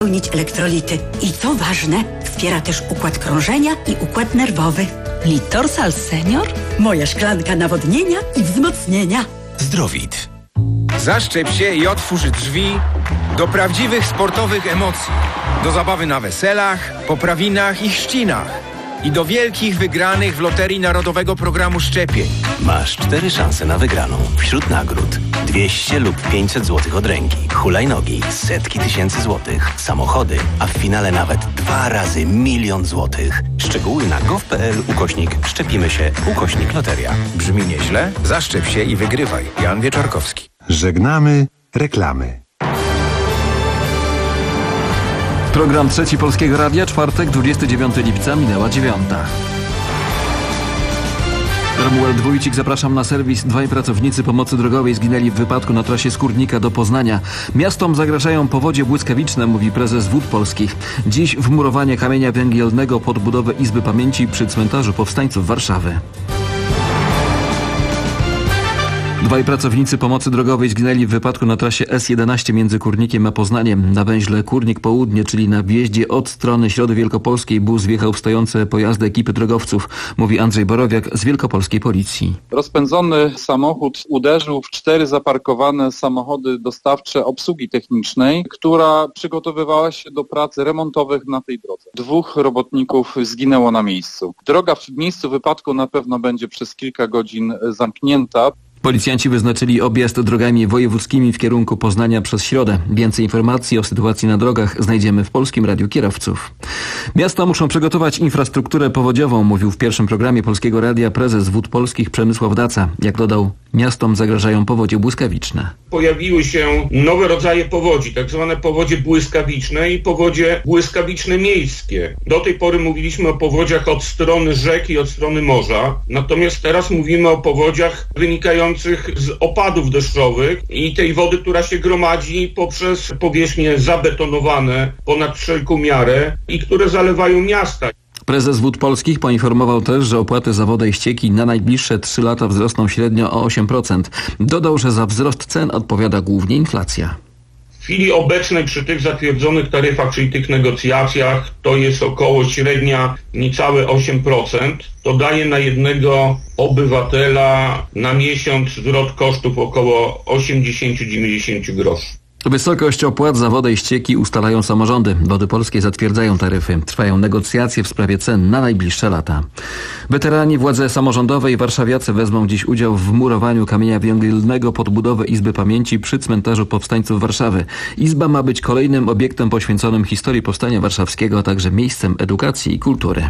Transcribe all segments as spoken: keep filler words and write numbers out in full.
Spełnić elektrolity. I co ważne, wspiera też układ krążenia i układ nerwowy. Litorsal Senior? Moja szklanka nawodnienia i wzmocnienia. Zdrowit. Zaszczep się i otwórz drzwi do prawdziwych sportowych emocji. Do zabawy na weselach, poprawinach i chrzcinach. I do wielkich wygranych w Loterii Narodowego Programu Szczepień. Masz cztery szanse na wygraną. Wśród nagród dwieście lub pięćset złotych od ręki, hulajnogi, setki tysięcy złotych, samochody, a w finale nawet dwa razy milion złotych. Szczegóły na gov.pl ukośnik szczepimy się ukośnik loteria. Brzmi nieźle? Zaszczep się i wygrywaj. Jan Wieczorkowski. Żegnamy reklamy. Program Trzeci Polskiego Radia, czwartek, dwudziestego dziewiątego lipca, minęła dziewiąta. Romuald Wójcik, zapraszam na serwis. Dwaj pracownicy pomocy drogowej zginęli w wypadku na trasie Skórnika do Poznania. Miastom zagrażają powodzie błyskawiczne, mówi prezes Wód Polskich. Dziś wmurowanie kamienia węgielnego pod budowę Izby Pamięci przy cmentarzu powstańców Warszawy. Dwaj pracownicy pomocy drogowej zginęli w wypadku na trasie S jedenaście między Kórnikiem a Poznaniem. Na węźle Kórnik Południe, czyli na wjeździe od strony Środy Wielkopolskiej, bus wjechał w stojące pojazdy ekipy drogowców, mówi Andrzej Borowiak z Wielkopolskiej Policji. Rozpędzony samochód uderzył w cztery zaparkowane samochody dostawcze obsługi technicznej, która przygotowywała się do prac remontowych na tej drodze. Dwóch robotników zginęło na miejscu. Droga w miejscu wypadku na pewno będzie przez kilka godzin zamknięta. Policjanci wyznaczyli objazd drogami wojewódzkimi w kierunku Poznania przez środę. Więcej informacji o sytuacji na drogach znajdziemy w Polskim Radiu Kierowców. Miasta muszą przygotować infrastrukturę powodziową, mówił w pierwszym programie Polskiego Radia prezes Wód Polskich Przemysław Daca. Jak dodał, miastom zagrażają powodzie błyskawiczne. Pojawiły się nowe rodzaje powodzi, tak zwane powodzie błyskawiczne i powodzie błyskawiczne miejskie. Do tej pory mówiliśmy o powodziach od strony rzek i od strony morza, natomiast teraz mówimy o powodziach wynikających z opadów deszczowych i tej wody, która się gromadzi poprzez powierzchnie zabetonowane ponad wszelką miarę i które zalewają miasta. Prezes Wód Polskich poinformował też, że opłaty za wodę i ścieki na najbliższe trzy lata wzrosną średnio o osiem procent. Dodał, że za wzrost cen odpowiada głównie inflacja. W chwili obecnej przy tych zatwierdzonych taryfach, czyli tych negocjacjach, to jest około średnia niecałe osiem procent. To daje na jednego obywatela na miesiąc zwrot kosztów około osiemdziesiąt do dziewięćdziesięciu groszy. Wysokość opłat za wodę i ścieki ustalają samorządy. Wody Polskie zatwierdzają taryfy. Trwają negocjacje w sprawie cen na najbliższe lata. Weterani, władze samorządowe i warszawiacy wezmą dziś udział w wmurowaniu kamienia węgielnego pod budowę Izby Pamięci przy cmentarzu powstańców Warszawy. Izba ma być kolejnym obiektem poświęconym historii Powstania Warszawskiego, a także miejscem edukacji i kultury.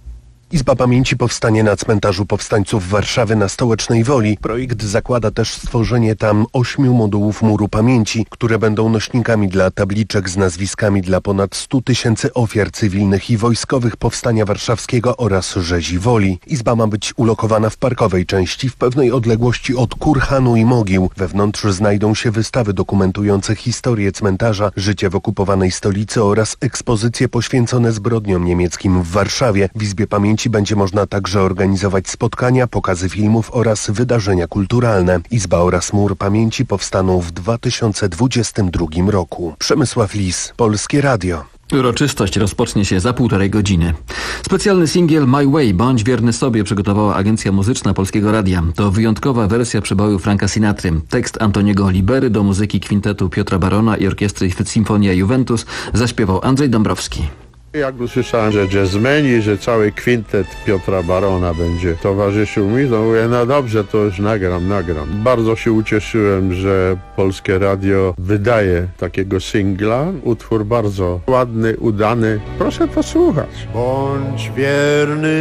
Izba Pamięci powstanie na cmentarzu powstańców Warszawy na Stołecznej Woli. Projekt zakłada też stworzenie tam ośmiu modułów muru pamięci, które będą nośnikami dla tabliczek z nazwiskami dla ponad stu tysięcy ofiar cywilnych i wojskowych Powstania Warszawskiego oraz rzezi Woli. Izba ma być ulokowana w parkowej części w pewnej odległości od kurhanu i mogił. Wewnątrz znajdą się wystawy dokumentujące historię cmentarza, życie w okupowanej stolicy oraz ekspozycje poświęcone zbrodniom niemieckim w Warszawie. W Izbie Pamięci będzie można także organizować spotkania, pokazy filmów oraz wydarzenia kulturalne. Izba oraz Mur Pamięci powstaną w dwa tysiące dwudziestym drugim roku. Przemysław Lis, Polskie Radio. Uroczystość rozpocznie się za półtorej godziny. Specjalny singiel My Way, Bądź wierny sobie przygotowała agencja muzyczna Polskiego Radia. To wyjątkowa wersja przeboju Franka Sinatry. Tekst Antoniego Libery do muzyki kwintetu Piotra Barona i orkiestry Sinfonia Juventus zaśpiewał Andrzej Dąbrowski. Jak usłyszałem, że jazzmeni, że cały kwintet Piotra Barona będzie towarzyszył mi, to mówię, no dobrze, to już nagram, nagram. Bardzo się ucieszyłem, że Polskie Radio wydaje takiego singla. Utwór bardzo ładny, udany. Proszę posłuchać. Bądź wierny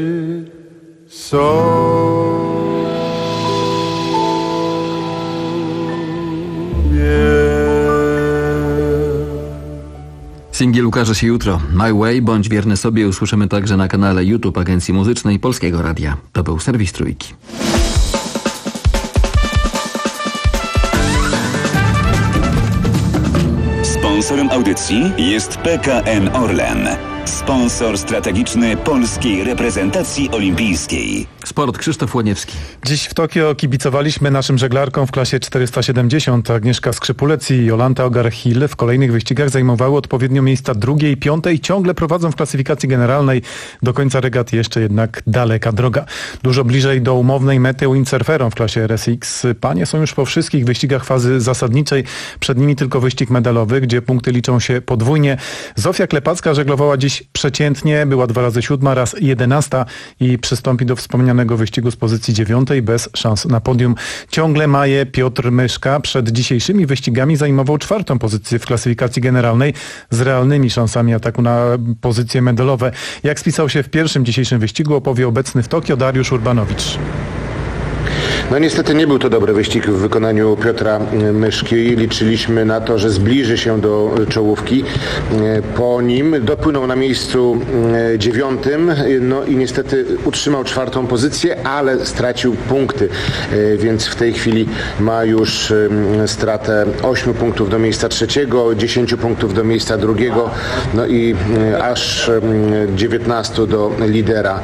sobie. Singiel ukaże się jutro. My Way, Bądź wierny sobie usłyszymy także na kanale YouTube Agencji Muzycznej Polskiego Radia. To był serwis Trójki. Sponsorem audycji jest P K N Orlen. Sponsor strategiczny polskiej reprezentacji olimpijskiej. Sport, Krzysztof Łoniewski. Dziś w Tokio kibicowaliśmy naszym żeglarkom w klasie czterysta siedemdziesiąt. Agnieszka Skrzypulec i Jolanta Ogar-Hill w kolejnych wyścigach zajmowały odpowiednio miejsca drugie i piąte i ciągle prowadzą w klasyfikacji generalnej. Do końca regaty jeszcze jednak daleka droga. Dużo bliżej do umownej mety windsurferom w klasie R S X. Panie są już po wszystkich wyścigach fazy zasadniczej. Przed nimi tylko wyścig medalowy, gdzie punkty liczą się podwójnie. Zofia Klepacka żeglowała dziś przeciętnie, była dwa razy siódma, raz jedenasta i przystąpi do wspomnianego wyścigu z pozycji dziewiątej bez szans na podium. Ciągle maje Piotr Myszka. Przed dzisiejszymi wyścigami zajmował czwartą pozycję w klasyfikacji generalnej z realnymi szansami ataku na pozycje medalowe. Jak spisał się w pierwszym dzisiejszym wyścigu, opowie obecny w Tokio Dariusz Urbanowicz. No niestety nie był to dobry wyścig w wykonaniu Piotra Myszki. Liczyliśmy na to, że zbliży się do czołówki. Po nim dopłynął na miejscu dziewiątym, no i niestety utrzymał czwartą pozycję, ale stracił punkty, więc w tej chwili ma już stratę ośmiu punktów do miejsca trzeciego, dziesięciu punktów do miejsca drugiego, no i aż dziewiętnastu do lidera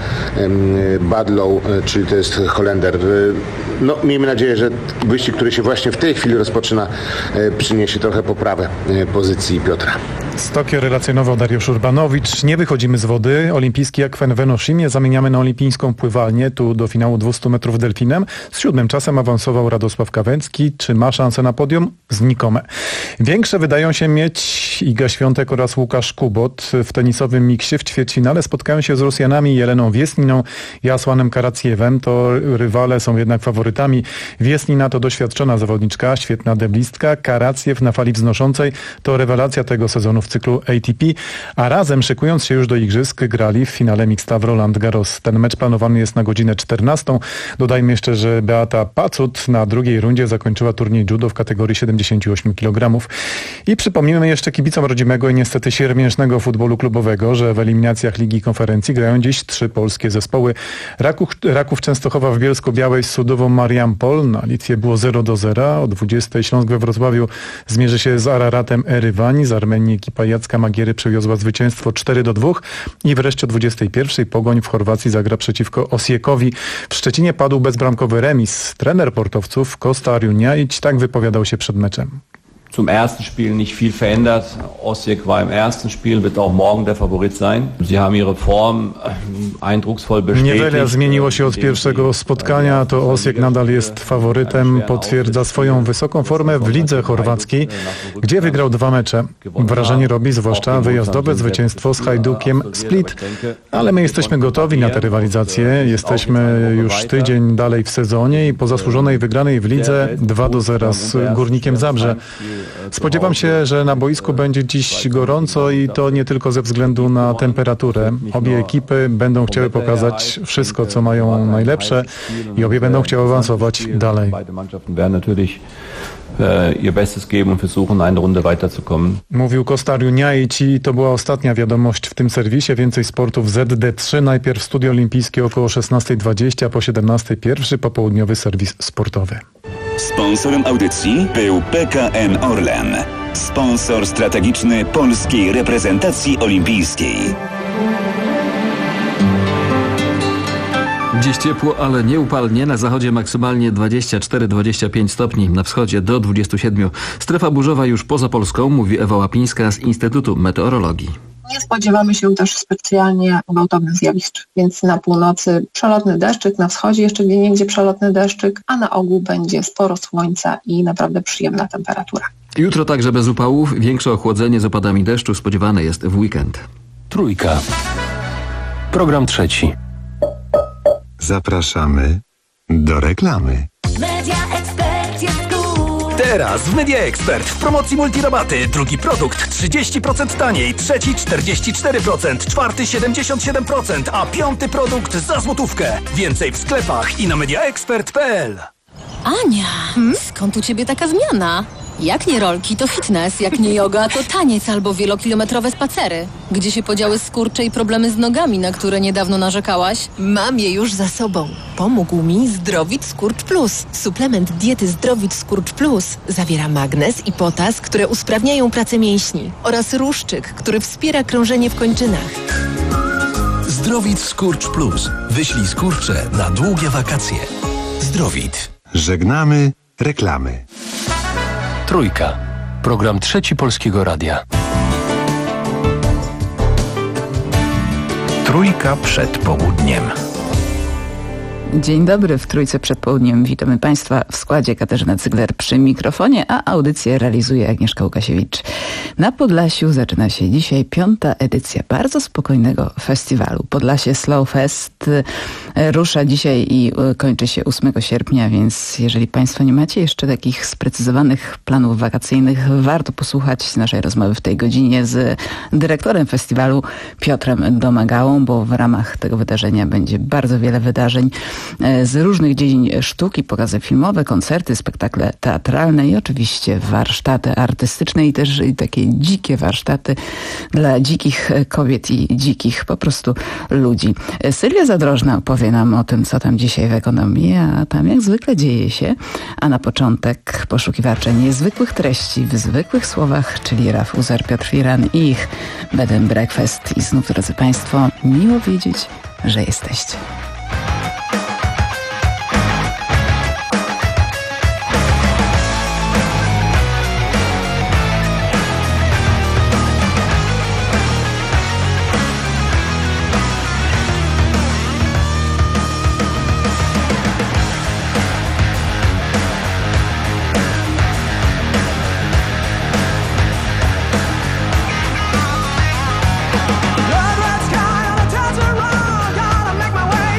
Badlow, czyli to jest Holender. No, miejmy nadzieję, że wyścig, który się właśnie w tej chwili rozpoczyna, przyniesie trochę poprawę pozycji Piotra. Z Tokio relacjonował Dariusz Urbanowicz. Nie wychodzimy z wody. Olimpijski akwen w Enoshimie zamieniamy na olimpijską pływalnię. Tu do finału dwieście metrów delfinem. Z siódmym czasem awansował Radosław Kawęcki. Czy ma szansę na podium? Znikome. Większe wydają się mieć Iga Świątek oraz Łukasz Kubot. W tenisowym miksie w ćwierćfinale spotkają się z Rosjanami Jeleną Wiesniną i Asłanem Karaciewem. To rywale są jednak faworytami. Wiesnina to doświadczona zawodniczka, świetna deblistka. Karaciew na fali wznoszącej to rewelacja tego sezonu w cyklu A T P, a razem szykując się już do igrzysk grali w finale mixta w Roland Garros. Ten mecz planowany jest na godzinę czternastą. Dodajmy jeszcze, że Beata Pacut na drugiej rundzie zakończyła turniej judo w kategorii siedemdziesiąt osiem kilogramów. I przypomnijmy jeszcze kibicom rodzimego i niestety siermiężnego futbolu klubowego, że w eliminacjach Ligi Konferencji grają dziś trzy polskie zespoły. Raków, Raków Częstochowa w Bielsko-Białej z Sudową Mariampol. Na Litwie było zero do zera. O dwudziestej Śląsk we Wrocławiu zmierzy się z Araratem Erywań. Z Armenii ekipa Jacka Magiery przywiozła zwycięstwo cztery do dwóch i wreszcie o dwudziestej pierwszej Pogoń w Chorwacji zagra przeciwko Osiekowi. W Szczecinie padł bezbramkowy remis. Trener portowców Kosta Ariuniaić tak wypowiadał się przed meczem. Zum ersten Spiel nicht viel verändert. Osijek war im ersten Spiel, wird auch morgen der Favorit sein. Sie haben ihre Form eindrucksvoll bestätigt. Niewiele zmieniło się od pierwszego spotkania, to Osijek nadal jest faworytem, potwierdza swoją wysoką formę w lidze chorwackiej, gdzie wygrał dwa mecze. Wrażenie robi zwłaszcza wyjazdowe zwycięstwo z Hajdukiem Split, ale my jesteśmy gotowi na tę rywalizację. Jesteśmy już tydzień dalej w sezonie i po zasłużonej wygranej w lidze dwa do zera z Górnikiem Zabrze. Spodziewam się, że na boisku będzie dziś gorąco i to nie tylko ze względu na temperaturę. Obie ekipy będą chciały pokazać wszystko, co mają najlepsze i obie będą chciały awansować dalej. Mówił Kosta Ariuniaić i to była ostatnia wiadomość w tym serwisie. Więcej sportu w Z D trzy. Najpierw Studio Olimpijskie około szesnastej dwadzieścia, a po siedemnastej pierwszy popołudniowy serwis sportowy. Sponsorem audycji był P K N Orlen. Sponsor strategiczny polskiej reprezentacji olimpijskiej. Dziś ciepło, ale nie upalnie. Na zachodzie maksymalnie dwadzieścia cztery do dwudziestu pięciu stopni, na wschodzie do dwudziestu siedmiu. Strefa burzowa już poza Polską, mówi Ewa Łapińska z Instytutu Meteorologii. Nie spodziewamy się też specjalnie gwałtownych zjawisk, więc na północy przelotny deszczyk, na wschodzie jeszcze gdzieniegdzie przelotny deszczyk, a na ogół będzie sporo słońca i naprawdę przyjemna temperatura. Jutro także bez upałów, większe ochłodzenie z opadami deszczu spodziewane jest w weekend. Trójka. Program trzeci. Zapraszamy do reklamy. Media Expert jest tu. Teraz w Media Expert w promocji multirabaty. Drugi produkt trzydzieści procent taniej, trzeci czterdzieści cztery procent, czwarty siedemdziesiąt siedem procent, a piąty produkt za złotówkę. Więcej w sklepach i na mediaexpert kropka p l. Ania, hmm? skąd u ciebie taka zmiana? Jak nie rolki, to fitness. Jak nie yoga, to taniec albo wielokilometrowe spacery. Gdzie się podziały skurcze i problemy z nogami, na które niedawno narzekałaś? Mam je już za sobą. Pomógł mi Zdrowit Skurcz Plus. Suplement diety Zdrowit Skurcz Plus zawiera magnez i potas, które usprawniają pracę mięśni, oraz ruszczyk, który wspiera krążenie w kończynach. Zdrowit Skurcz Plus. Wyślij skurcze na długie wakacje. Zdrowit. Żegnamy reklamy. Trójka. Program Trzeci Polskiego Radia. Trójka przed południem. Dzień dobry, w Trójce przed południem. Witamy Państwa w składzie. Katarzyna Cygler przy mikrofonie, a audycję realizuje Agnieszka Łukasiewicz. Na Podlasiu zaczyna się dzisiaj piąta edycja bardzo spokojnego festiwalu. Podlasie Slow Fest rusza dzisiaj i kończy się ósmego sierpnia, więc jeżeli Państwo nie macie jeszcze takich sprecyzowanych planów wakacyjnych, warto posłuchać naszej rozmowy w tej godzinie z dyrektorem festiwalu Piotrem Domagałą, bo w ramach tego wydarzenia będzie bardzo wiele wydarzeń z różnych dziedzin sztuki, pokazy filmowe, koncerty, spektakle teatralne i oczywiście warsztaty artystyczne i też i takie dzikie warsztaty dla dzikich kobiet i dzikich po prostu ludzi. Sylwia Zadrożna opowie nam o tym, co tam dzisiaj w ekonomii, a tam jak zwykle dzieje się. A na początek poszukiwacze niezwykłych treści w zwykłych słowach, czyli Raf Uzer, Piotr Firan i ich Bed and Breakfast. I znów, drodzy Państwo, miło wiedzieć, że jesteście. Gotta make my way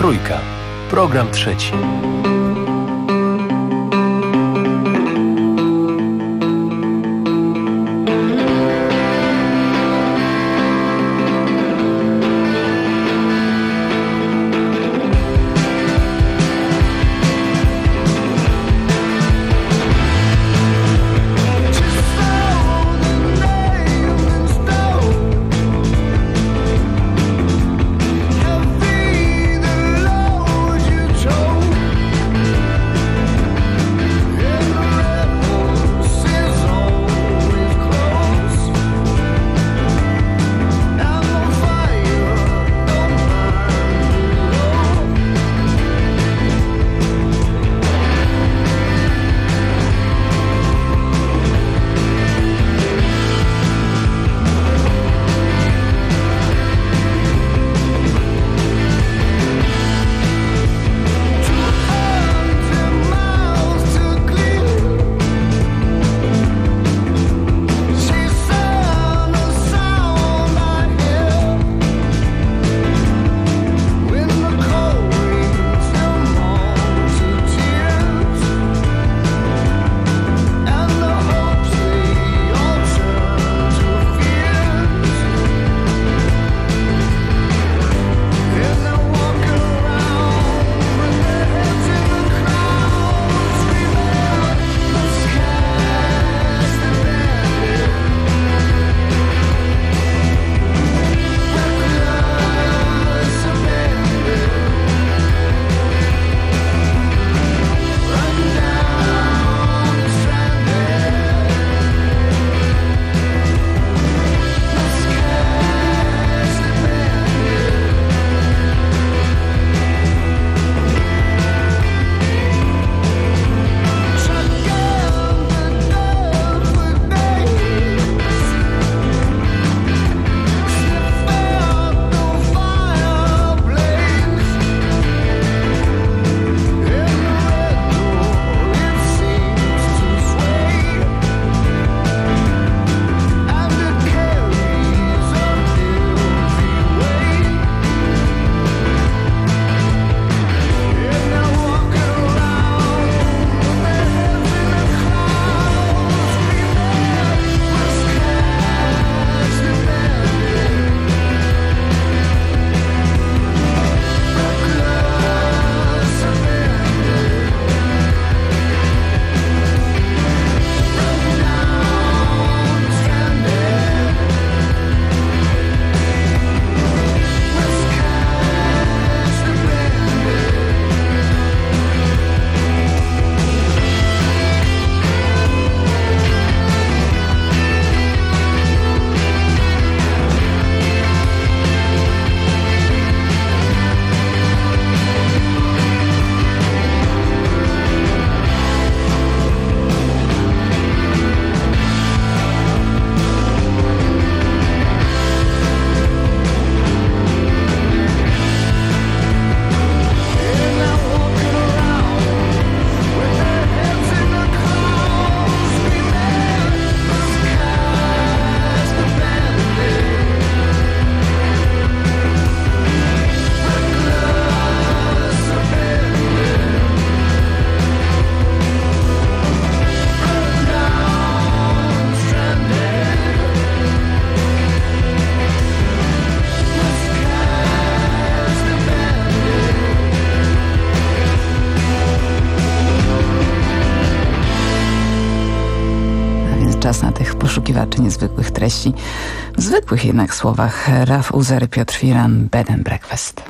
Trójka. Program trzeci. czas na tych poszukiwaczy niezwykłych treści. W zwykłych jednak słowach Raf Uzer, Piotr Firan, Bed and Breakfast.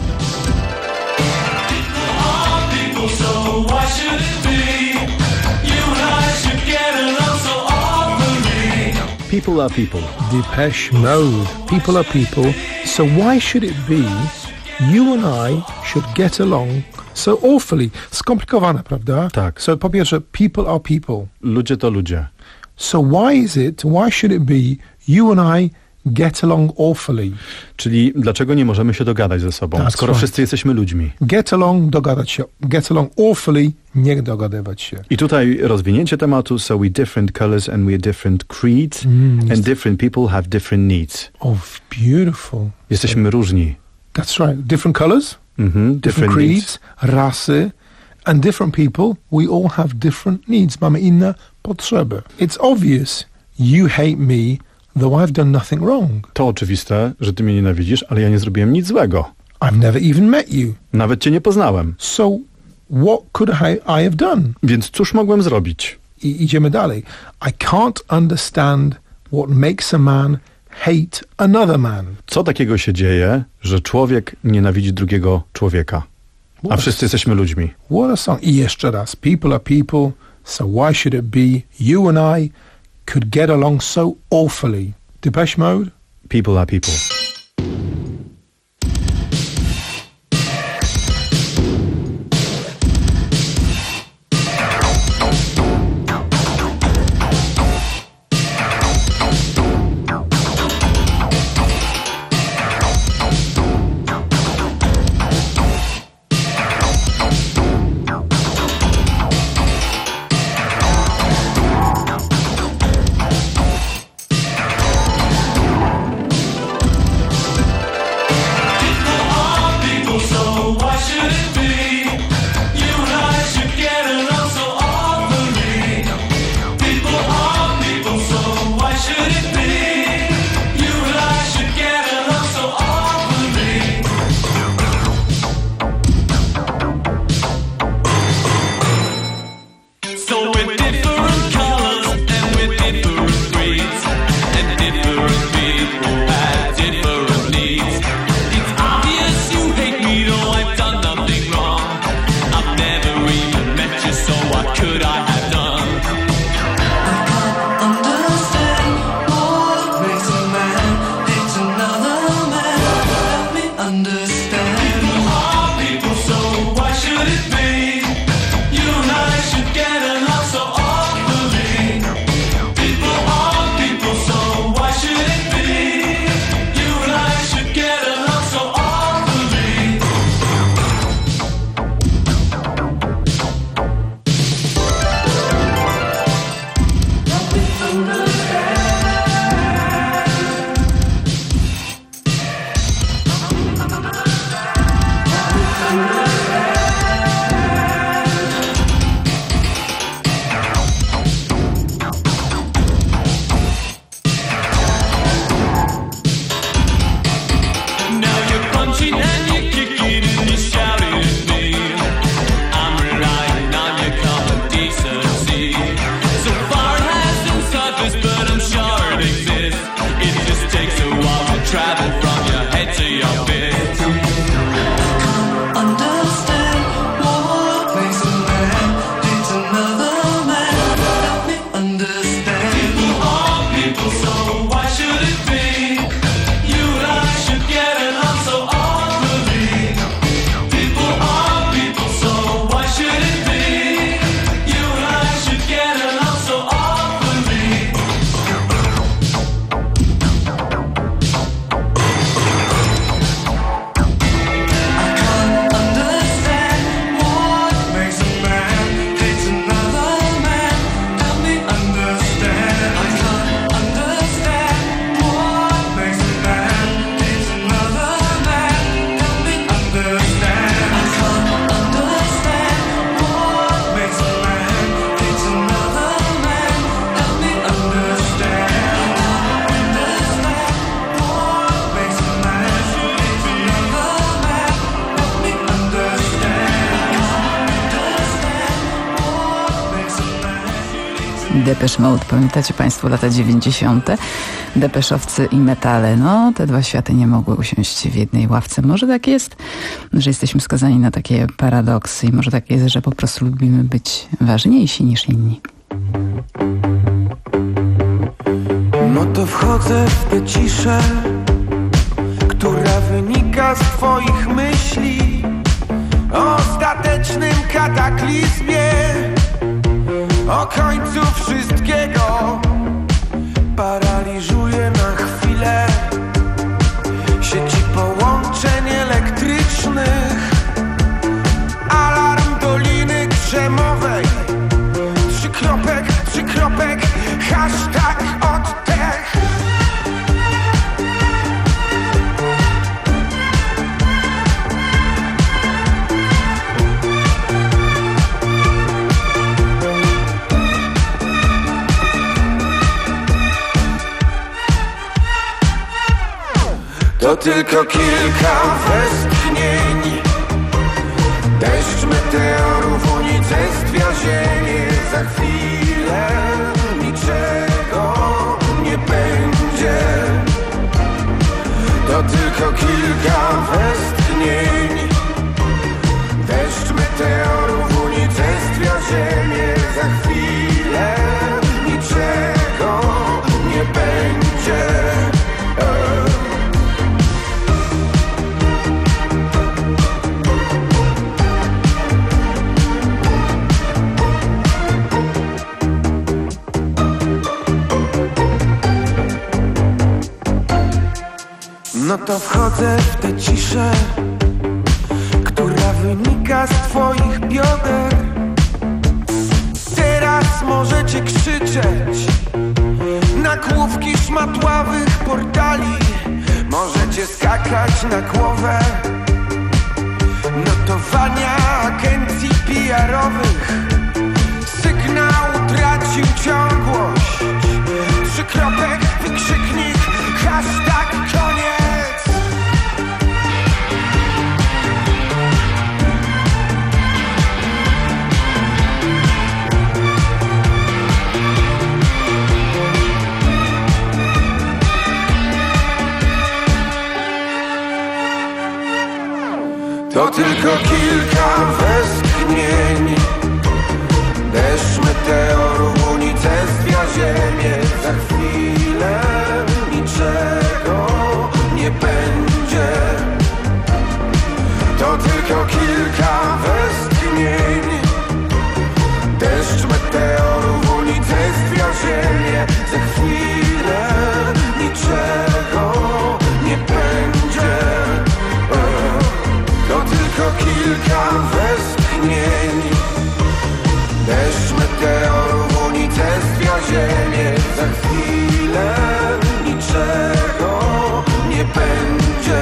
People are people. Depeche Mode. People are people. So why should it be you and I should get along so awfully? Skomplikowane, prawda? Tak. So po pierwsze, people are people. Ludzie to ludzie. So why is it, why should it be you and I get along awfully? Czyli dlaczego nie możemy się dogadać ze sobą, That's skoro right. wszyscy jesteśmy ludźmi? Get along, dogadać się. Get along awfully, nie dogadywać się. I tutaj rozwinięcie tematu, so we different colors and we're different creeds Mm, and different people have different needs. Oh, beautiful. Jesteśmy różni. That's right. Different colors? different, Mm-hmm. Different creeds, needs. rasy, and different people, we all have different needs. Mamy inne potrzeby. It's obvious you hate me, though I've done nothing wrong. To oczywiste, że ty mnie nienawidzisz, ale ja nie zrobiłem nic złego. I've never even met you. Nawet cię nie poznałem. So, what could I, I have done? Więc cóż mogłem zrobić? I, idziemy dalej. I can't understand what makes a man hate another man. Co takiego się dzieje, że człowiek nienawidzi drugiego człowieka? A wszyscy jesteśmy ludźmi. What a song. I jeszcze raz. People are people, so why should it be you and I could get along so awfully? Depeche Mode? People are people. Depeche Mode, pamiętacie Państwo lata dziewięćdziesiąte? Depeszowcy i metale, no te dwa światy nie mogły usiąść w jednej ławce. Może tak jest, że jesteśmy skazani na takie paradoksy i może tak jest, że po prostu lubimy być ważniejsi niż inni. No to wchodzę w tę ciszę, która wynika z twoich myśli o ostatecznym kataklizmie, o końcu wszystkiego. Paraliżuje na chwilę sieci połączeń elektrycznych, alarm Doliny Krzemowej, trzy kropek, trzy kropek, hashtag oddech. To tylko kilka westchnień. Deszcz meteorów unicestwia ziemię. Za chwilę niczego nie będzie. To tylko kilka westchnień. Deszcz meteorów unicestwia ziemię. Za chwilę niczego nie będzie. No to wchodzę w tę ciszę, która wynika z twoich bioder. Teraz możecie krzyczeć na główki szmatławych portali. Możecie skakać na głowę notowania agencji P R-owych. Sygnał tracił ciągłość. Trzykropek, wykrzyknik, hashtag koniec. To tylko kilka westchnień. Deszcz meteorów unicestwia ziemię. Za chwilę niczego nie będzie. To tylko kilka westchnień. Deszcz meteorów unicestwia ziemię. Za chwilę niczego nie będzie. To tylko kilka westchnień. Deszcz meteorów unicestwia ziemię. Za chwilę niczego nie będzie.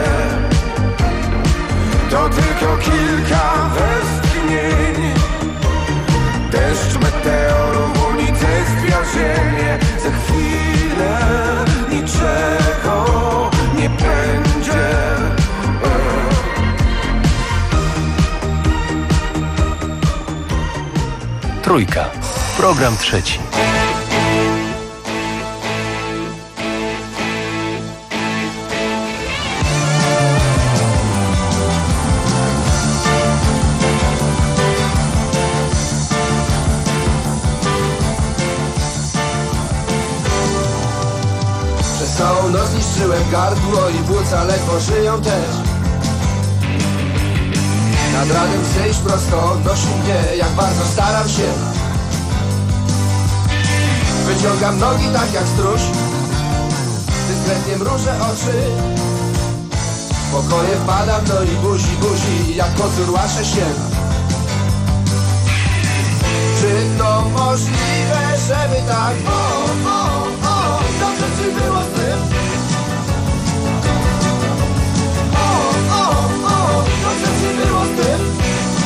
To tylko kilka westchnień. Deszcz meteorów unicestwia ziemię. Za chwilę niczego nie będzie. Trójka. Program trzeci. Przez całą noc niszczyłem gardło i płuca ledwo żyją też. Nad ranem chcę iść prosto, odnosi mnie, jak bardzo staram się. Wyciągam nogi tak jak struś, dyskretnie mrużę oczy. W pokoje wpadam, no i buzi, buzi, jak kocur łaszę się. Czy to możliwe, żeby tak o, o, o, dobrze ci było z tym? O, o, o, dobrze ci było z tym?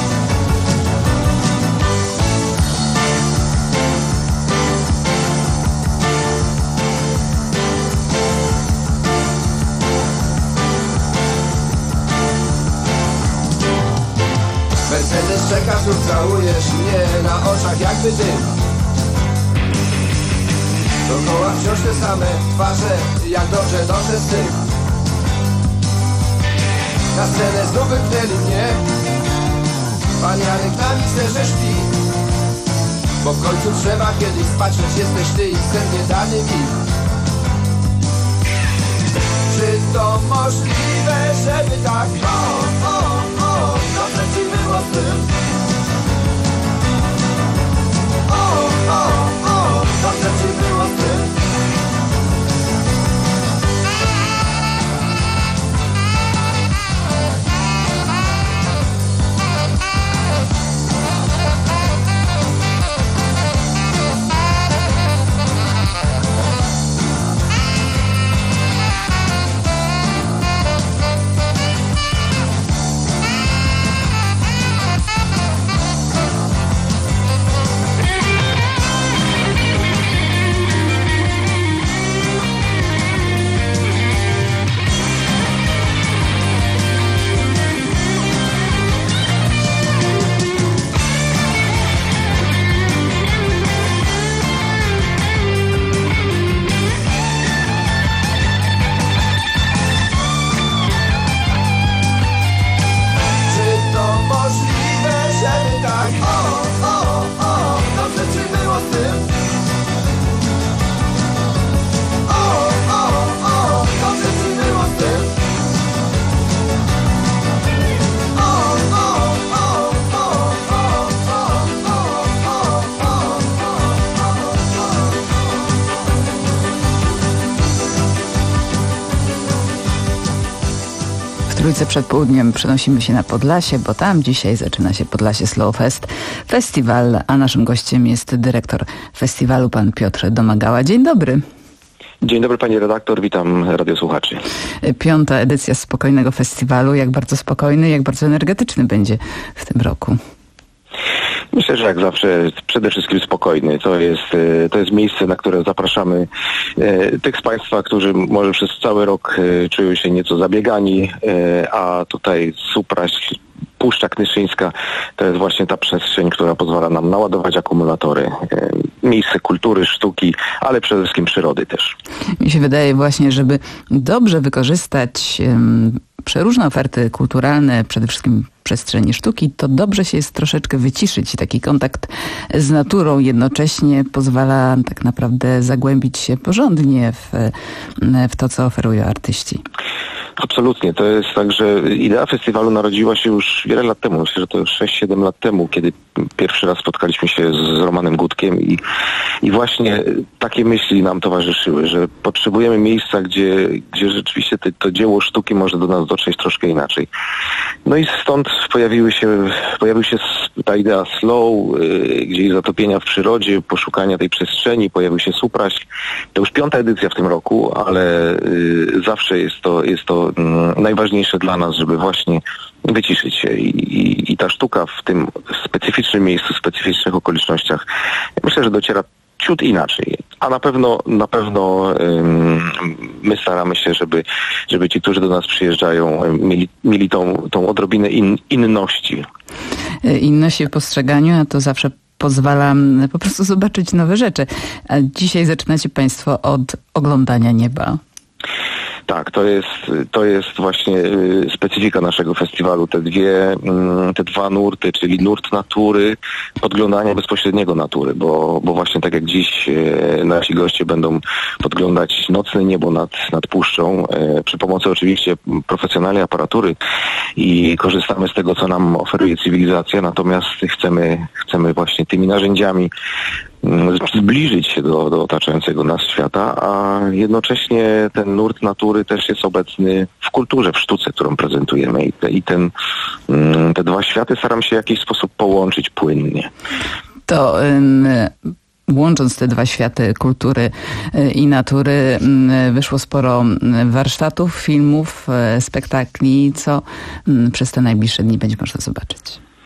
Mercedes czeka, znów całujesz mnie na oczach jakby ty. Dookoła wciąż te same twarze, jak dobrze noszę z tym. Na scenę znów wypchnęli mnie. Pan Janek na mikserze śpi. Bo w końcu trzeba kiedyś spać, lecz jesteś ty i sen nie dany mi. Czy to możliwe, żeby tak o, o, o, dobrze ci było z tym? O, o, o, dobrze ci było z tym? Trójce przed południem przenosimy się na Podlasie, bo tam dzisiaj zaczyna się Podlasie Slow Fest, festiwal, a naszym gościem jest dyrektor festiwalu, pan Piotr Domagała. Dzień dobry. Dzień dobry pani redaktor, witam radiosłuchaczy. Piąta edycja spokojnego festiwalu. Jak bardzo spokojny, jak bardzo energetyczny będzie w tym roku? Myślę, że jak zawsze przede wszystkim spokojny. To jest, to jest miejsce, na które zapraszamy e, tych z Państwa, którzy może przez cały rok e, czują się nieco zabiegani, e, a tutaj Supraś, Puszcza Knyszyńska to jest właśnie ta przestrzeń, która pozwala nam naładować akumulatory. E, miejsce kultury, sztuki, ale przede wszystkim przyrody też. Mi się wydaje właśnie, żeby dobrze wykorzystać um, przeróżne oferty kulturalne, przede wszystkim przestrzeni sztuki, to dobrze się jest troszeczkę wyciszyć. Taki kontakt z naturą jednocześnie pozwala tak naprawdę zagłębić się porządnie w, w to, co oferują artyści. Absolutnie. To jest tak, że idea festiwalu narodziła się już wiele lat temu. Myślę, że to już sześć siedem lat temu, kiedy pierwszy raz spotkaliśmy się z Romanem Gutkiem i, i właśnie takie myśli nam towarzyszyły, że potrzebujemy miejsca, gdzie, gdzie rzeczywiście te, to dzieło sztuki może do nas dotrzeć troszkę inaczej. No i stąd pojawiły się, pojawiła się ta idea slow, yy, gdzieś zatopienia w przyrodzie, poszukania tej przestrzeni, pojawił się Supraś. To już piąta edycja w tym roku, ale yy, zawsze jest to, jest to yy, najważniejsze dla nas, żeby właśnie wyciszyć się I, i, i ta sztuka w tym specyficznym miejscu, w specyficznych okolicznościach, myślę, że dociera ciut inaczej. A na pewno na pewno ym, my staramy się, żeby, żeby ci, którzy do nas przyjeżdżają, mieli, mieli tą, tą odrobinę in, inności. Inności w postrzeganiu, a to zawsze pozwala po prostu zobaczyć nowe rzeczy. A dzisiaj zaczynacie Państwo od oglądania nieba. Tak, to jest, to jest właśnie specyfika naszego festiwalu. Te dwie, te dwa nurty, czyli nurt natury, podglądania bezpośredniego natury, bo, bo właśnie tak jak dziś nasi goście będą podglądać nocne niebo nad, nad puszczą, przy pomocy oczywiście profesjonalnej aparatury i korzystamy z tego, co nam oferuje cywilizacja, natomiast chcemy, chcemy właśnie tymi narzędziami zbliżyć się do, do otaczającego nas świata, a jednocześnie ten nurt natury też jest obecny w kulturze, w sztuce, którą prezentujemy i, te, i ten, te dwa światy staram się w jakiś sposób połączyć płynnie. To um, łącząc te dwa światy kultury i natury wyszło sporo warsztatów, filmów, spektakli, co przez te najbliższe dni będzie można zobaczyć.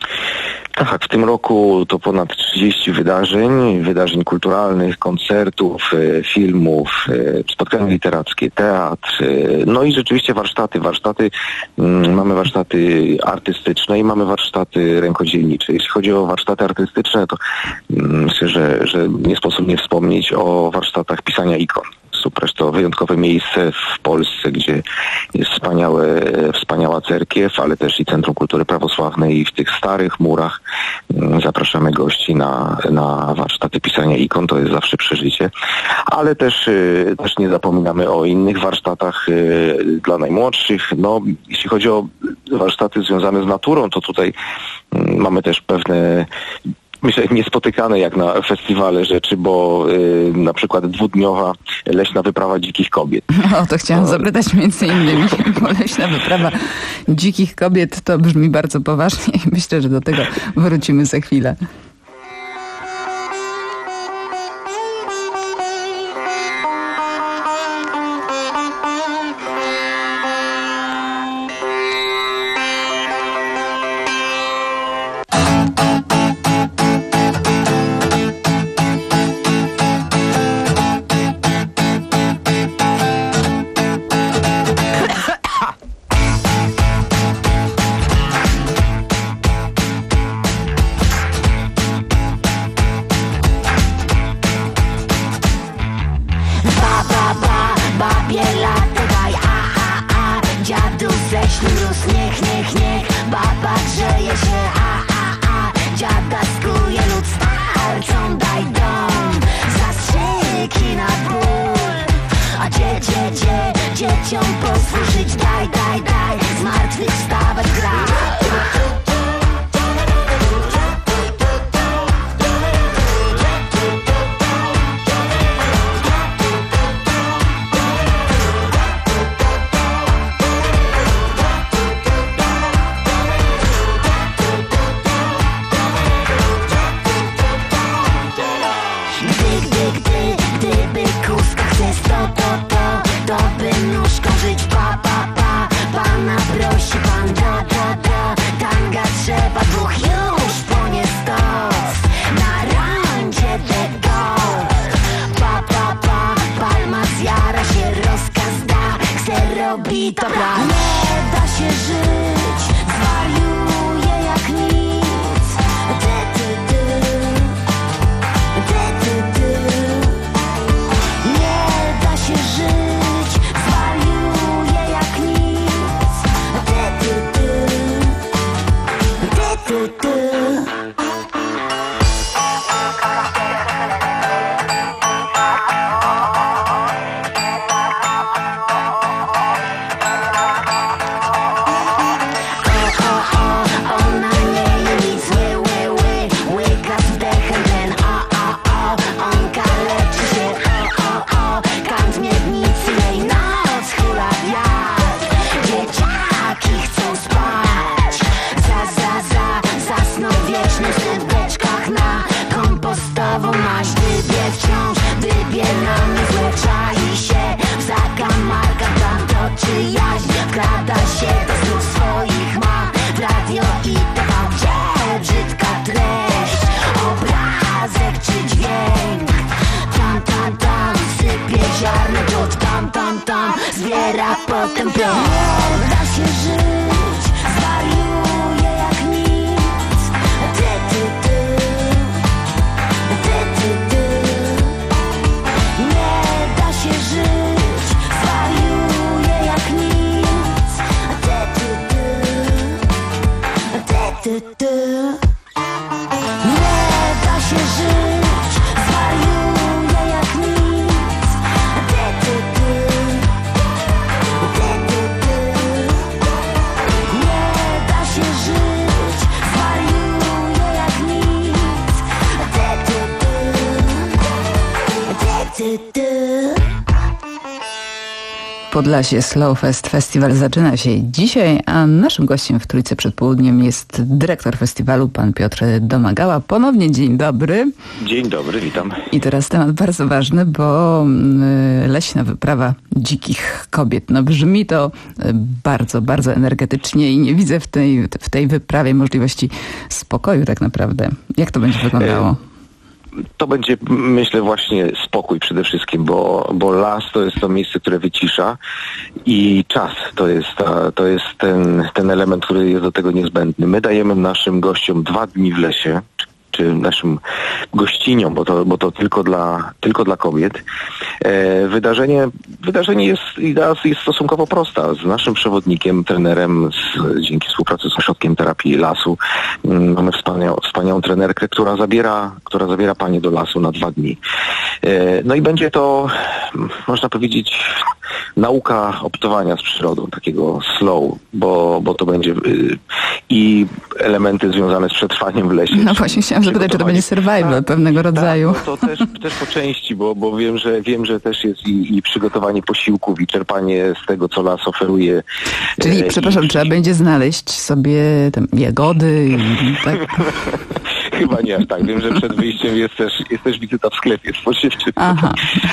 Tak, w tym roku to ponad trzydzieści wydarzeń, wydarzeń kulturalnych, koncertów, filmów, spotkań literackie, teatr, no i rzeczywiście warsztaty. Warsztaty, mamy warsztaty artystyczne i mamy warsztaty rękodzielnicze. Jeśli chodzi o warsztaty artystyczne, to myślę, że, że nie sposób nie wspomnieć o warsztatach pisania ikon. Supraś to wyjątkowe miejsce w Polsce, gdzie jest wspaniałe, wspaniała cerkiew, ale też i Centrum Kultury Prawosławnej i w tych starych murach zapraszamy gości na, na warsztaty pisania ikon, to jest zawsze przeżycie, ale też, też nie zapominamy o innych warsztatach dla najmłodszych. No, jeśli chodzi o warsztaty związane z naturą, to tutaj mamy też pewne, myślę, niespotykane jak na festiwale rzeczy, bo y, na przykład dwudniowa leśna wyprawa dzikich kobiet. O, to chciałam no. zapytać między innymi, bo leśna wyprawa dzikich kobiet to brzmi bardzo poważnie i myślę, że do tego wrócimy za chwilę. i to praw. Nie da się żyć, zwariuję jak nic. Ty, ty, ty, ty, ty, ty. Nie da się żyć, zwariuję jak nic. Ty, ty, ty, ty, ty, ty. Wkrada się do snów swoich ma w radio i T V, gdzie brzydka treść, obrazek czy dźwięk. Tam, tam, tam, sypie ziarno drut, tam, tam, tam, zbiera potem piąt. Nie da się żyć, zwariuję jak nic. Ty, ty, ty, ty, ty, ty. Nie da się żyć, zwariuję jak nic. Ty, ty. Nie da się żyć, zwariuję jak nic. Ty, ty, ty. Ty, ty, ty. Nie da się żyć, zwariuję jak nic. Ty, ty, ty. Ty, ty, ty. Podlasie Slow Fest Festiwal zaczyna się dzisiaj, a naszym gościem w Trójce przed południem jest dyrektor festiwalu, pan Piotr Domagała. Ponownie dzień dobry. Dzień dobry, witam. I teraz temat bardzo ważny, bo leśna wyprawa dzikich kobiet. No brzmi to bardzo, bardzo energetycznie i nie widzę w tej, w tej wyprawie możliwości spokoju tak naprawdę. Jak to będzie wyglądało? E To będzie, myślę, właśnie spokój przede wszystkim, bo, bo las to jest to miejsce, które wycisza i czas to jest, ta, to jest ten, ten element, który jest do tego niezbędny. My dajemy naszym gościom dwa dni w lesie, czy naszym gościniom, bo to, bo to tylko dla, tylko dla kobiet. E, wydarzenie, wydarzenie jest, idea jest stosunkowo prosta. Z naszym przewodnikiem, trenerem, z, dzięki współpracy z Ośrodkiem Terapii Lasu, m, mamy wspaniałą, wspaniałą trenerkę, która zabiera, która zabiera panie do lasu na dwa dni. E, no i będzie to, można powiedzieć, nauka obcowania z przyrodą, takiego slow, bo, bo to będzie y, i elementy związane z przetrwaniem w lesie. No właśnie chciałam zapytać, czy to będzie survival tak, pewnego rodzaju. Tak, no to też, też po części, bo, bo wiem, że wiem, że też jest i, i przygotowanie posiłków, i czerpanie z tego, co las oferuje. Czyli, e, przepraszam, i... trzeba będzie znaleźć sobie tam jagody i tak. Chyba nie aż tak. Wiem, że przed wyjściem jest też, jest też wizyta w sklepie spożywczym. Aha,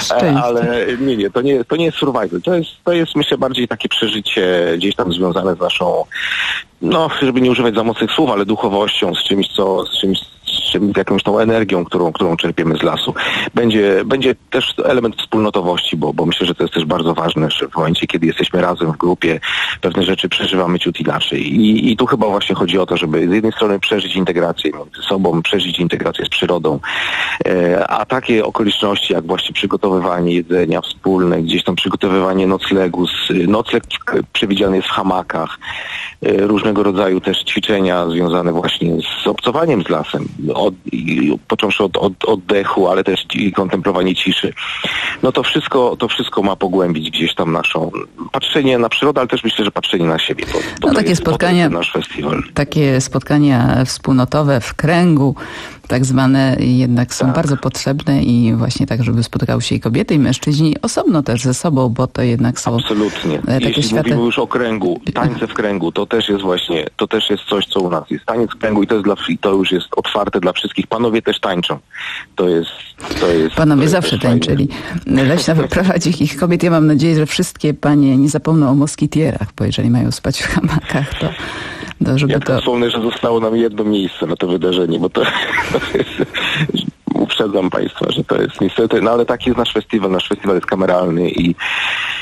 ale nie, nie, to nie, to nie jest survival. To jest, to jest, myślę, bardziej takie przeżycie gdzieś tam związane z naszą, no, żeby nie używać za mocnych słów, ale duchowością, z czymś, co, z czymś, z czymś, z jakąś tą energią, którą, którą czerpiemy z lasu. Będzie, będzie też element wspólnotowości, bo, bo myślę, że to jest też bardzo ważne, że w momencie, kiedy jesteśmy razem w grupie, pewne rzeczy przeżywamy ciut inaczej. I, i tu chyba właśnie chodzi o to, żeby z jednej strony przeżyć integrację między sobą, przeżyć integrację z przyrodą, e, a takie okoliczności, jak właśnie przygotowywanie jedzenia wspólne, gdzieś tam przygotowywanie noclegu, z, nocleg przewidziany jest w hamakach, e, różnego rodzaju też ćwiczenia związane właśnie z obcowaniem z lasem, od, i, począwszy od, od oddechu, ale też i kontemplowanie ciszy. No to wszystko, to wszystko ma pogłębić gdzieś tam naszą patrzenie na przyrodę, ale też myślę, że patrzenie na siebie. To, to no takie jest, spotkania, to nasz festiwal. Takie spotkania wspólnotowe w kręgu, tak zwane, jednak są tak. bardzo potrzebne i właśnie tak, żeby spotykały się i kobiety, i mężczyźni osobno też ze sobą, bo to jednak są absolutnie. Takie Jeśli światy... mówimy już o kręgu, tańce w kręgu, to też jest właśnie, to też jest coś, co u nas jest. Taniec w kręgu i to jest dla, to już jest otwarte dla wszystkich. Panowie też tańczą. To jest, to jest Panowie to jest zawsze tańczyli. Leśna wyprawa dzikich kobiet. Ja mam nadzieję, że wszystkie panie nie zapomną o moskitierach, bo jeżeli mają spać w hamakach, to To, żeby ja to... wspomnę, że zostało nam jedno miejsce na to wydarzenie, bo to, to jest, uprzedzam Państwa, że to jest niestety, no ale taki jest nasz festiwal, nasz festiwal jest kameralny i,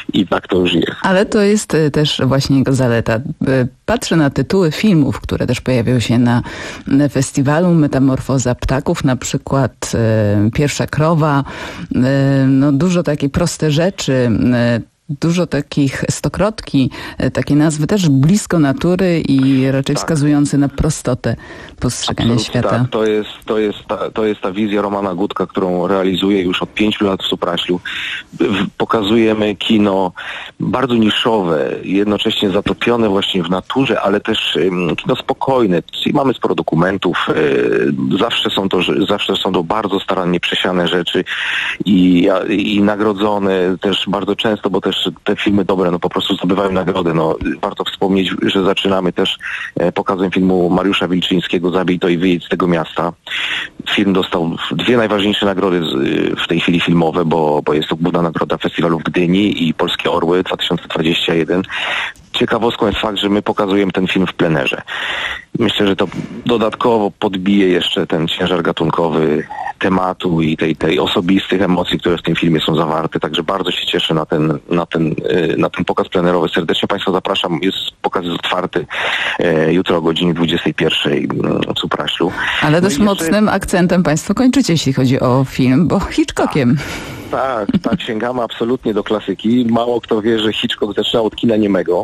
i tak to już jest. Ale to jest też właśnie jego zaleta. Patrzę na tytuły filmów, które też pojawiają się na festiwalu. Metamorfoza ptaków, na przykład e, Pierwsza krowa. E, no dużo takiej proste rzeczy. E, Dużo takich stokrotki, takie nazwy też blisko natury i raczej tak. wskazujące na prostotę postrzegania Absolutnie świata. Tak, to jest, to, jest ta, to jest ta wizja Romana Gutka, którą realizuje już od pięciu lat w Supraślu. Pokazujemy kino bardzo niszowe, jednocześnie zatopione właśnie w naturze, ale też um, kino spokojne. Czyli mamy sporo dokumentów, e, zawsze są to zawsze są to bardzo starannie przesiane rzeczy i, i nagrodzone też bardzo często, bo też te filmy dobre, no po prostu zdobywają nagrody. No, warto wspomnieć, że zaczynamy też e, pokazem filmu Mariusza Wilczyńskiego Zabij to i wyjedź z tego miasta. Film dostał dwie najważniejsze nagrody z, w tej chwili filmowe, bo, bo jest to główna nagroda festiwalu w Gdyni i Polskie Orły dwa tysiące dwudziesty pierwszy. Ciekawostką jest fakt, że my pokazujemy ten film w plenerze. Myślę, że to dodatkowo podbije jeszcze ten ciężar gatunkowy tematu i tej, tej osobistych emocji, które w tym filmie są zawarte. Także bardzo się cieszę na ten, na ten, na ten pokaz plenerowy. Serdecznie Państwa zapraszam. Jest pokaz jest otwarty e, jutro o godzinie dwudziestej pierwszej w Supraślu. Ale no dość mocnym jeszcze... akcentem Państwo kończycie, jeśli chodzi o film, bo Hitchcockiem. Tak, tak, sięgamy absolutnie do klasyki. Mało kto wie, że Hitchcock zaczynał od kina niemego.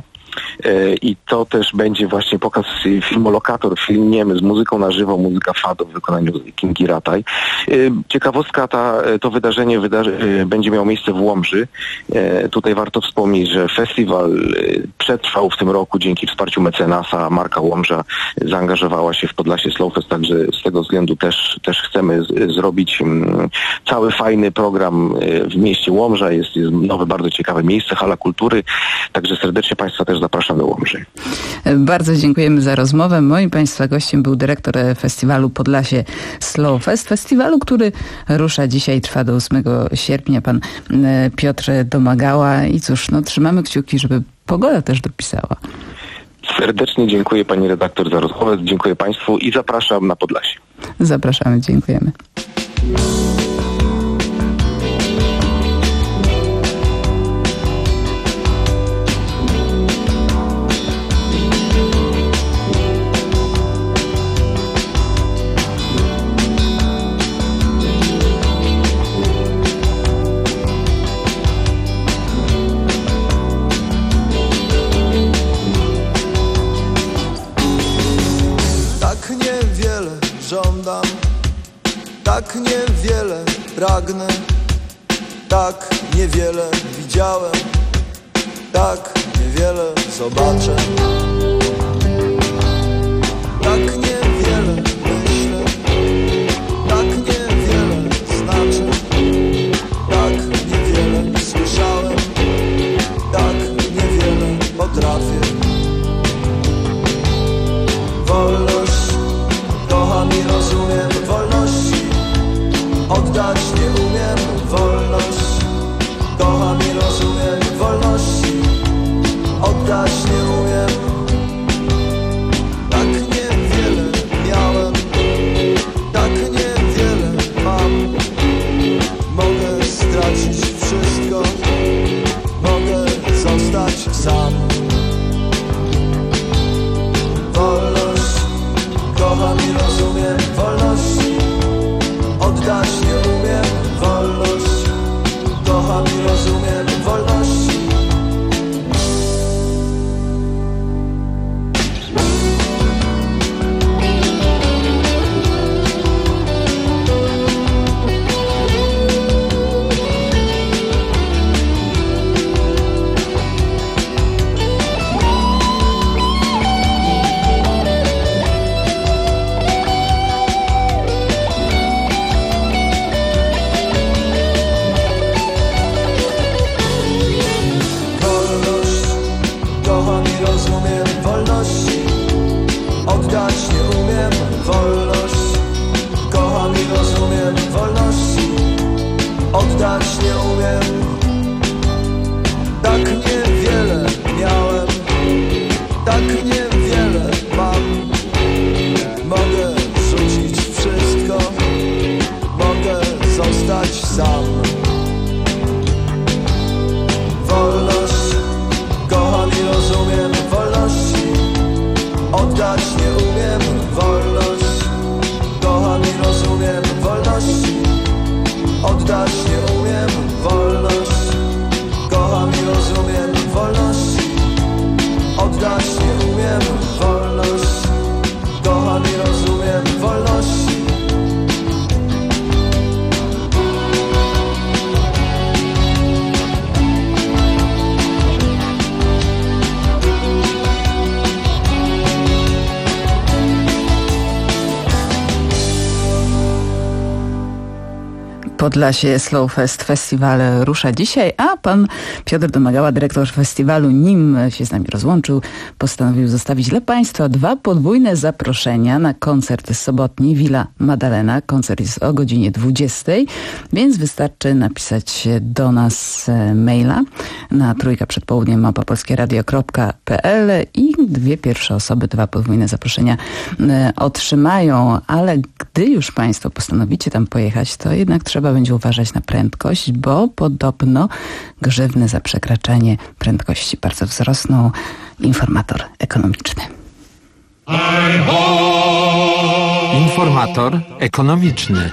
I to też będzie właśnie pokaz filmu Lokator, film niemy z muzyką na żywo, muzyka fado w wykonaniu Kingi Rataj. Ciekawostka, ta, to wydarzenie wydarzy, będzie miało miejsce w Łomży. Tutaj warto wspomnieć, że festiwal przetrwał w tym roku dzięki wsparciu mecenasa. Marka Łomża zaangażowała się w Podlasie Slow Fest, także z tego względu też, też chcemy z, zrobić cały fajny program w mieście Łomża. Jest, jest nowe, bardzo ciekawe miejsce, hala kultury, także serdecznie Państwa też zapraszam do Łomży. Bardzo dziękujemy za rozmowę. Moim Państwa gościem był dyrektor festiwalu Podlasie Slow Fest. Festiwalu, który rusza dzisiaj, trwa do ósmego sierpnia. Pan Piotr Domagała. I cóż, no trzymamy kciuki, żeby pogoda też dopisała. Serdecznie dziękuję pani redaktor za rozmowę. Dziękuję Państwu i zapraszam na Podlasie. Zapraszamy, dziękujemy. Tak niewiele pragnę, tak niewiele widziałem, tak niewiele zobaczę. Tak niewiele myślę, tak niewiele znaczy, tak niewiele słyszałem, tak niewiele potrafię. Wolność kocham i rozumiem, wolności oddać nie umiem. Wolność kocham i rozumiem, wolności oddać nie umiem. Tak niewiele miałem, tak niewiele mam. Mogę stracić wszystko, mogę zostać sam. Wolność kocham i rozumiem, wolności oddać nie umiem. Wolność kocham i rozumiem, wolności. Oddać nie umiem, wolność kocham i rozumiem, wolności oddać nie umiem. Tak niewiele miałem, tak niewiele mam. Mogę rzucić wszystko, mogę zostać sam. Wolność Oddać nie umiem wolność, kocham i rozumiem wolności. Oddać nie umiem wolność, kocham i rozumiem wolności. Oddać nie umiem wolność, kocham i rozumiem wolności. Podlasie Slow Fest Festiwal rusza dzisiaj, a pan Piotr Domagała, dyrektor festiwalu, nim się z nami rozłączył, postanowił zostawić dla państwa dwa podwójne zaproszenia na koncert sobotni Villa Maddalena. Koncert jest o godzinie dwudziestej, więc wystarczy napisać do nas maila na trójka przed południem małpa polskie radio kropka p l i dwie pierwsze osoby dwa podwójne zaproszenia otrzymają, ale gdy już państwo postanowicie tam pojechać, to jednak trzeba będzie uważać na prędkość, bo podobno grzywny za przekraczanie prędkości bardzo wzrosną. Informator ekonomiczny. Informator ekonomiczny.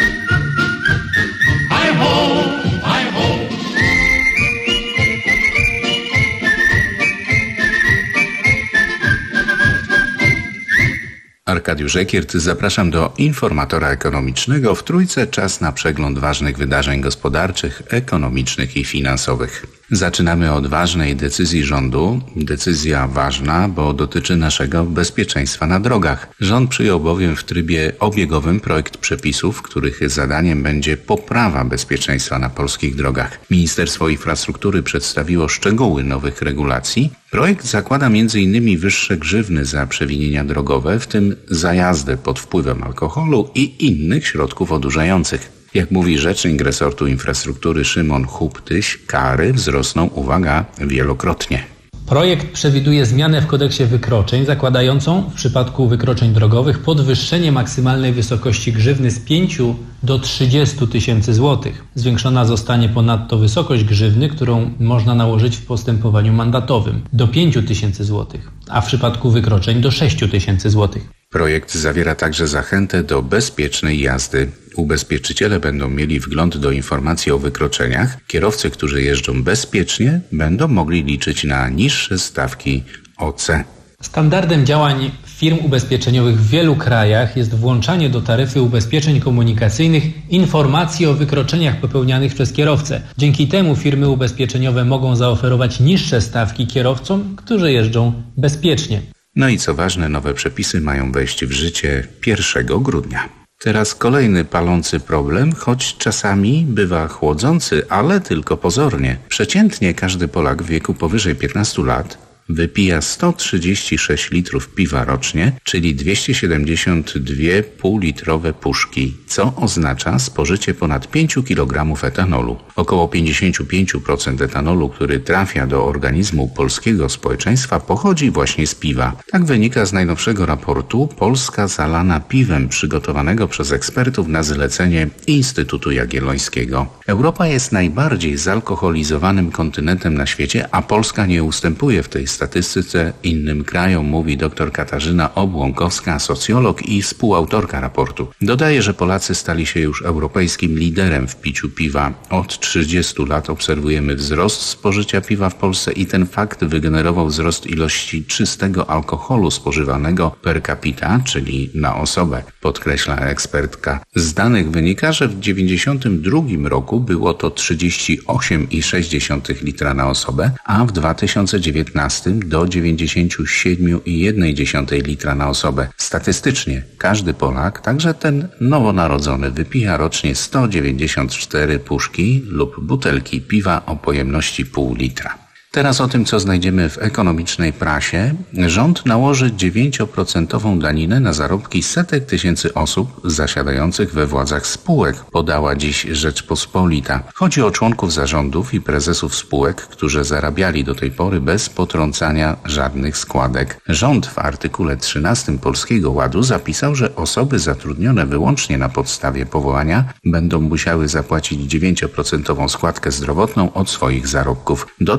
Arkadiusz Ekiert, zapraszam do Informatora Ekonomicznego. W Trójce czas na przegląd ważnych wydarzeń gospodarczych, ekonomicznych i finansowych. Zaczynamy od ważnej decyzji rządu. Decyzja ważna, bo dotyczy naszego bezpieczeństwa na drogach. Rząd przyjął bowiem w trybie obiegowym projekt przepisów, których zadaniem będzie poprawa bezpieczeństwa na polskich drogach. Ministerstwo Infrastruktury przedstawiło szczegóły nowych regulacji. Projekt zakłada między innymi wyższe grzywny za przewinienia drogowe, w tym za jazdę pod wpływem alkoholu i innych środków odurzających. Jak mówi rzecznik resortu infrastruktury Szymon Huptyś, kary wzrosną, uwaga, wielokrotnie. Projekt przewiduje zmianę w kodeksie wykroczeń zakładającą w przypadku wykroczeń drogowych podwyższenie maksymalnej wysokości grzywny z pięciu do trzydziestu tysięcy złotych. Zwiększona zostanie ponadto wysokość grzywny, którą można nałożyć w postępowaniu mandatowym do pięciu tysięcy złotych, a w przypadku wykroczeń do sześciu tysięcy złotych. Projekt zawiera także zachętę do bezpiecznej jazdy. Ubezpieczyciele będą mieli wgląd do informacji o wykroczeniach. Kierowcy, którzy jeżdżą bezpiecznie, będą mogli liczyć na niższe stawki O C. Standardem działań firm ubezpieczeniowych w wielu krajach jest włączanie do taryfy ubezpieczeń komunikacyjnych informacji o wykroczeniach popełnianych przez kierowcę. Dzięki temu firmy ubezpieczeniowe mogą zaoferować niższe stawki kierowcom, którzy jeżdżą bezpiecznie. No i co ważne, nowe przepisy mają wejść w życie pierwszego grudnia. Teraz kolejny palący problem, choć czasami bywa chłodzący, ale tylko pozornie. Przeciętnie każdy Polak w wieku powyżej piętnastu lat wypija sto trzydzieści sześć litrów piwa rocznie, czyli dwieście siedemdziesiąt dwie półlitrowe puszki, co oznacza spożycie ponad pięć kilogramów etanolu. Około pięćdziesiąt pięć procent etanolu, który trafia do organizmu polskiego społeczeństwa, pochodzi właśnie z piwa. Tak wynika z najnowszego raportu Polska zalana piwem, przygotowanego przez ekspertów na zlecenie Instytutu Jagiellońskiego. Europa jest najbardziej zalkoholizowanym kontynentem na świecie, a Polska nie ustępuje w tej statystyce innym krajom, mówi dr Katarzyna Obłąkowska, socjolog i współautorka raportu. Dodaje, że Polacy stali się już europejskim liderem w piciu piwa. Od trzydziestu lat obserwujemy wzrost spożycia piwa w Polsce i ten fakt wygenerował wzrost ilości czystego alkoholu spożywanego per capita, czyli na osobę, podkreśla ekspertka. Z danych wynika, że w dziewięćdziesiątym drugim roku było to trzydzieści osiem przecinek sześć litra na osobę, a w dwa tysiące dziewiętnastym do dziewięćdziesiąt siedem przecinek jeden litra na osobę. Statystycznie każdy Polak, także ten nowonarodzony, wypija rocznie sto dziewięćdziesiąt cztery puszki lub butelki piwa o pojemności pół litra. Teraz o tym, co znajdziemy w ekonomicznej prasie. Rząd nałoży dziewięcioprocentową daninę na zarobki setek tysięcy osób zasiadających we władzach spółek, podała dziś Rzeczpospolita. Chodzi o członków zarządów i prezesów spółek, którzy zarabiali do tej pory bez potrącania żadnych składek. Rząd w artykule trzynastym Polskiego Ładu zapisał, że osoby zatrudnione wyłącznie na podstawie powołania będą musiały zapłacić dziewięcioprocentową składkę zdrowotną od swoich zarobków. Dotknie to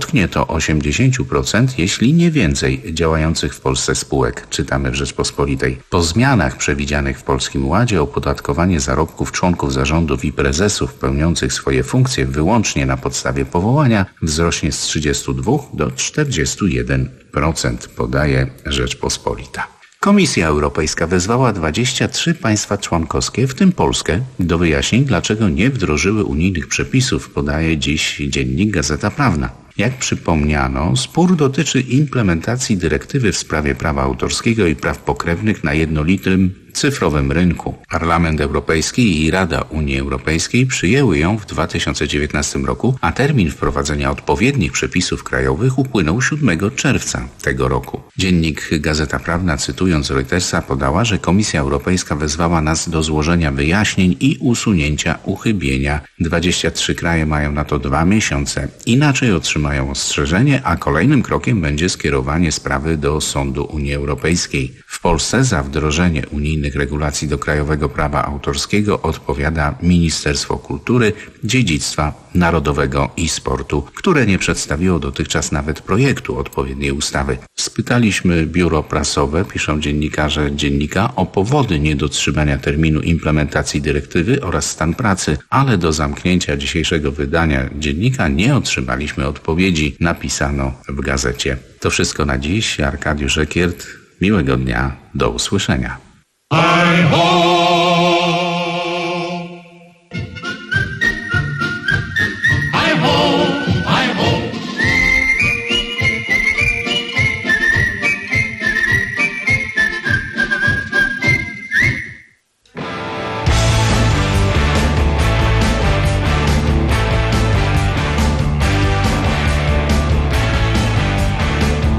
do osiemdziesiąt procent, jeśli nie więcej, działających w Polsce spółek, czytamy w Rzeczpospolitej. Po zmianach przewidzianych w Polskim Ładzie opodatkowanie zarobków członków zarządów i prezesów pełniących swoje funkcje wyłącznie na podstawie powołania wzrośnie z trzydziestu dwóch do czterdziestu jeden procent, podaje Rzeczpospolita. Komisja Europejska wezwała dwadzieścia trzy państwa członkowskie, w tym Polskę, do wyjaśnień, dlaczego nie wdrożyły unijnych przepisów, podaje dziś dziennik Gazeta Prawna. Jak przypomniano, spór dotyczy implementacji dyrektywy w sprawie prawa autorskiego i praw pokrewnych na jednolitym cyfrowym rynku. Parlament Europejski i Rada Unii Europejskiej przyjęły ją w dwa tysiące dziewiętnastym roku, a termin wprowadzenia odpowiednich przepisów krajowych upłynął siódmego czerwca tego roku. Dziennik Gazeta Prawna, cytując Reutersa, podała, że Komisja Europejska wezwała nas do złożenia wyjaśnień i usunięcia uchybienia. dwadzieścia trzy kraje mają na to dwa miesiące. Inaczej otrzymają ostrzeżenie, a kolejnym krokiem będzie skierowanie sprawy do Sądu Unii Europejskiej. W Polsce za wdrożenie unijnych regulacji do krajowego prawa autorskiego odpowiada Ministerstwo Kultury, Dziedzictwa Narodowego i Sportu, które nie przedstawiło dotychczas nawet projektu odpowiedniej ustawy. Spytaliśmy biuro prasowe, piszą dziennikarze dziennika, o powody niedotrzymania terminu implementacji dyrektywy oraz stan pracy, ale do zamknięcia dzisiejszego wydania dziennika nie otrzymaliśmy odpowiedzi, napisano w gazecie. To wszystko na dziś. Arkadiusz Ekiert. Miłego dnia. Do usłyszenia. Hi ho! Hi ho! Hi ho!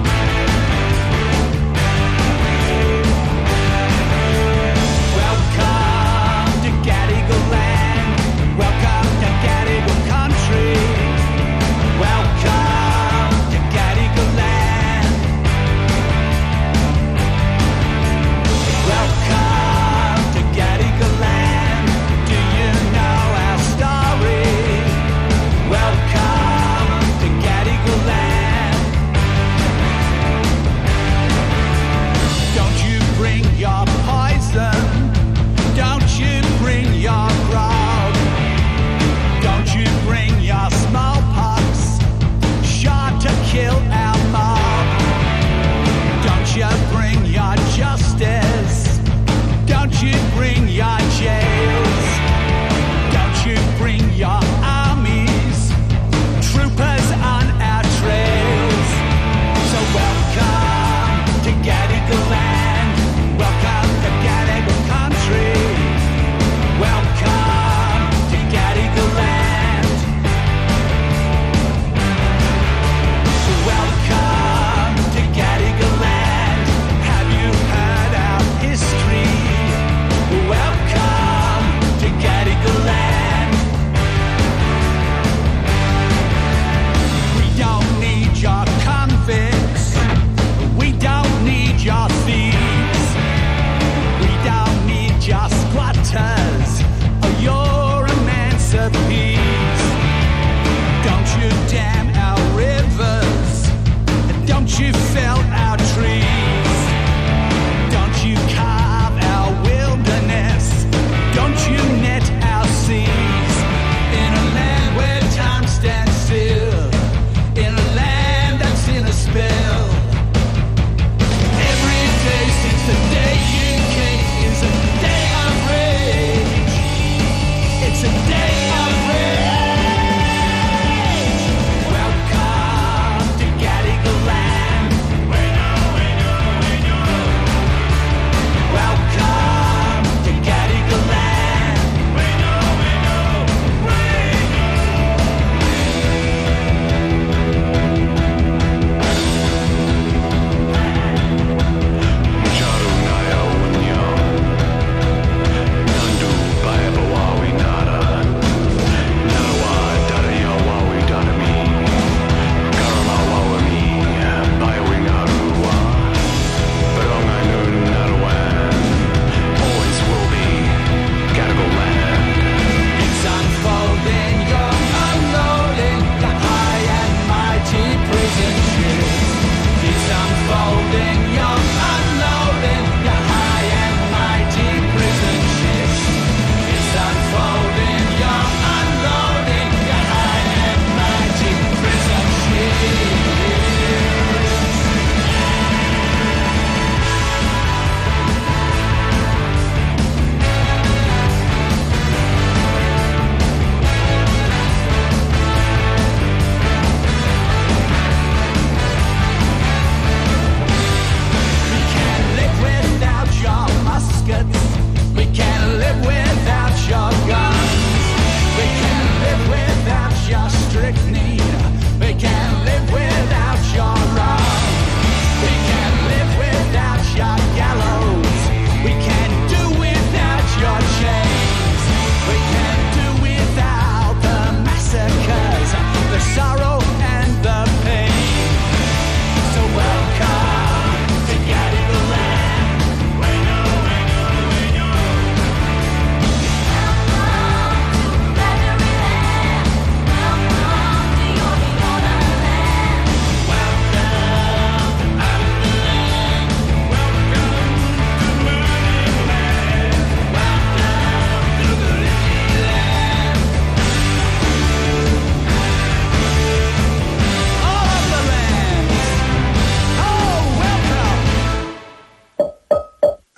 Welcome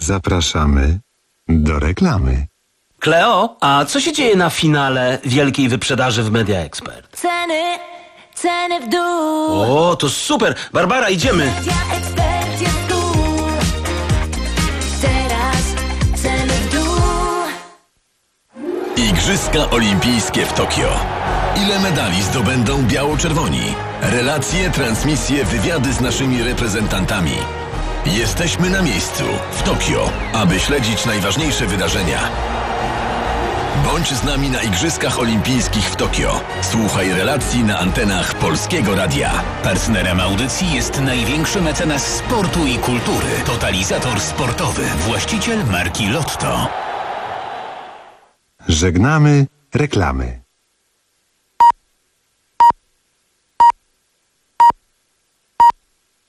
Zapraszamy do reklamy. Kleo, a co się dzieje na finale wielkiej wyprzedaży w Media Expert? Ceny, ceny w dół. O, to super! Barbara, idziemy! Media Expert jest tu. Teraz ceny w dół. Igrzyska Olimpijskie w Tokio. Ile medali zdobędą biało-czerwoni? Relacje, transmisje, wywiady z naszymi reprezentantami. Jesteśmy na miejscu, w Tokio, aby śledzić najważniejsze wydarzenia. Bądź z nami na Igrzyskach Olimpijskich w Tokio. Słuchaj relacji na antenach Polskiego Radia. Partnerem audycji jest największy mecenas sportu i kultury. Totalizator sportowy, właściciel marki Lotto. Żegnamy reklamy.